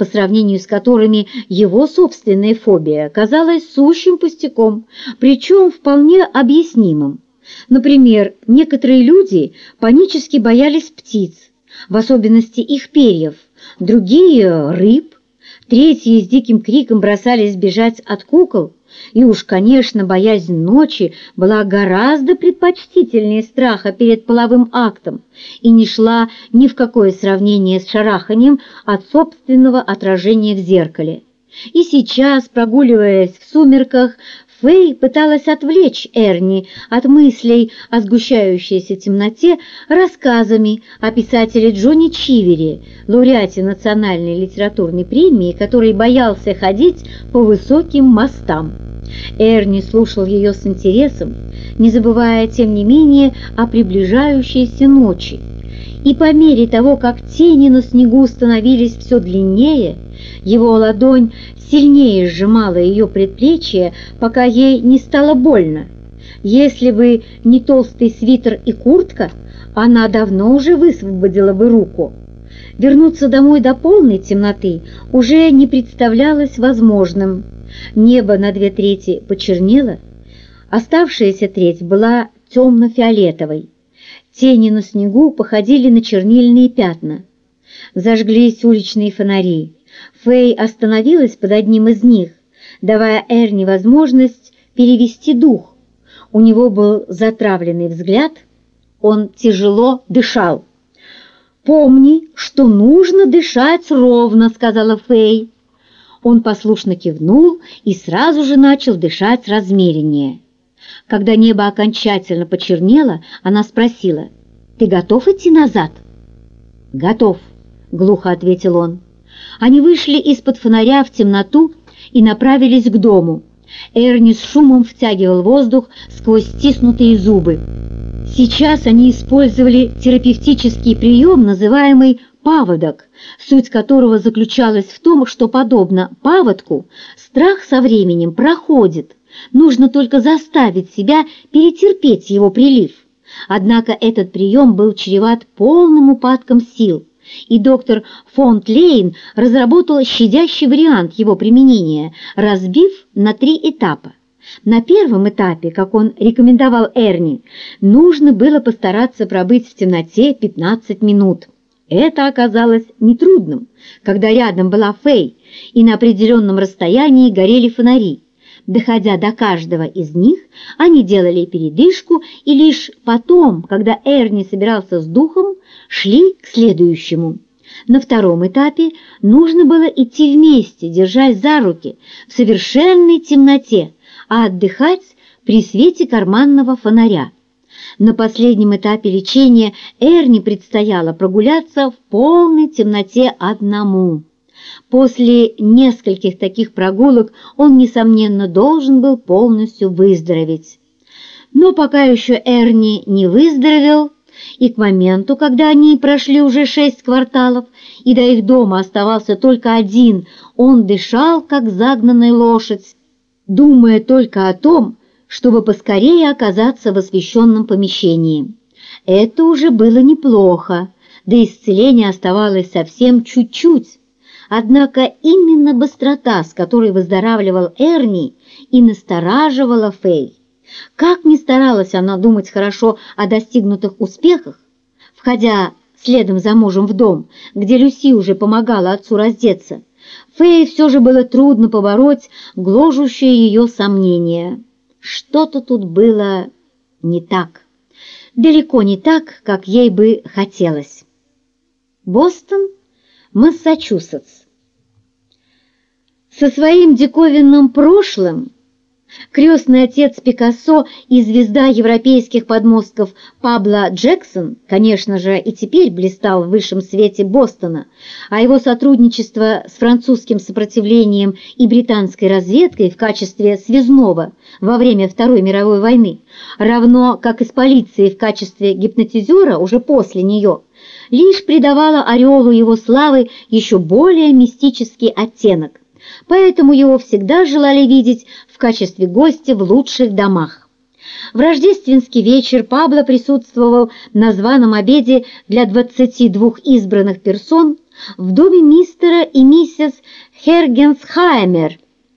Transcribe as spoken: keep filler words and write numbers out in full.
по сравнению с которыми его собственная фобия казалась сущим пустяком, причем вполне объяснимым. Например, некоторые люди панически боялись птиц, в особенности их перьев, другие – рыб, третьи с диким криком бросались бежать от кукол, и уж, конечно, боязнь ночи была гораздо предпочтительнее страха перед половым актом и не шла ни в какое сравнение с шараханием от собственного отражения в зеркале. И сейчас, прогуливаясь в сумерках, Фэй пыталась отвлечь Эрни от мыслей о сгущающейся темноте рассказами о писателе Джонни Чивери, лауреате национальной литературной премии, который боялся ходить по высоким мостам. Эрни слушал ее с интересом, не забывая, тем не менее, о приближающейся ночи. И по мере того, как тени на снегу становились все длиннее, его ладонь сильнее сжимала ее предплечье, пока ей не стало больно. Если бы не толстый свитер и куртка, она давно уже высвободила бы руку. Вернуться домой до полной темноты уже не представлялось возможным. Небо на две трети почернело, оставшаяся треть была темно-фиолетовой. Тени на снегу походили на чернильные пятна. Зажглись уличные фонари. Фэй остановилась под одним из них, давая Эрни возможность перевести дух. У него был затравленный взгляд, он тяжело дышал. «Помни, что нужно дышать ровно», — сказала Фэй. Он послушно кивнул и сразу же начал дышать размереннее. Когда небо окончательно почернело, она спросила: «Ты готов идти назад?» «Готов», — глухо ответил он. Они вышли из-под фонаря в темноту и направились к дому. Эрни с шумом втягивал воздух сквозь стиснутые зубы. Сейчас они использовали терапевтический прием, называемый «паводок», суть которого заключалась в том, что, подобно паводку, страх со временем проходит, нужно только заставить себя перетерпеть его прилив. Однако этот прием был чреват полным упадком сил, и доктор фон Тлейн разработал щадящий вариант его применения, разбив на три этапа. На первом этапе, как он рекомендовал Эрни, нужно было постараться пробыть в темноте пятнадцать минут. Это оказалось нетрудным, когда рядом была Фэй, и на определенном расстоянии горели фонари. Доходя до каждого из них, они делали передышку, и лишь потом, когда Эрни собирался с духом, шли к следующему. На втором этапе нужно было идти вместе, держась за руки, в совершенной темноте, а отдыхать при свете карманного фонаря. На последнем этапе лечения Эрни предстояло прогуляться в полной темноте одному. После нескольких таких прогулок он, несомненно, должен был полностью выздороветь. Но пока еще Эрни не выздоровел, и к моменту, когда они прошли уже шесть кварталов, и до их дома оставался только один, он дышал, как загнанная лошадь, думая только о том, чтобы поскорее оказаться в освещенном помещении. Это уже было неплохо, до исцеления оставалось совсем чуть-чуть. Однако именно быстрота, с которой выздоравливал Эрни, и настораживала Фэй. Как ни старалась она думать хорошо о достигнутых успехах, входя следом за мужем в дом, где Люси уже помогала отцу раздеться, Фэй все же было трудно побороть гложущее ее сомнение. Что-то тут было не так. Далеко не так, как ей бы хотелось. Бостон, Массачусетс. Со своим диковинным прошлым крестный отец Пикассо и звезда европейских подмостков Пабло Джексон, конечно же, и теперь блистал в высшем свете Бостона, а его сотрудничество с французским сопротивлением и британской разведкой в качестве связного во время Второй мировой войны, равно как и с полицией в качестве гипнотизера уже после нее, лишь придавало ореолу его славы еще более мистический оттенок. Поэтому его всегда желали видеть в качестве гостя в лучших домах. В рождественский вечер Пабло присутствовал на званом обеде для двадцати двух избранных персон в доме мистера и миссис Хергенсхаймер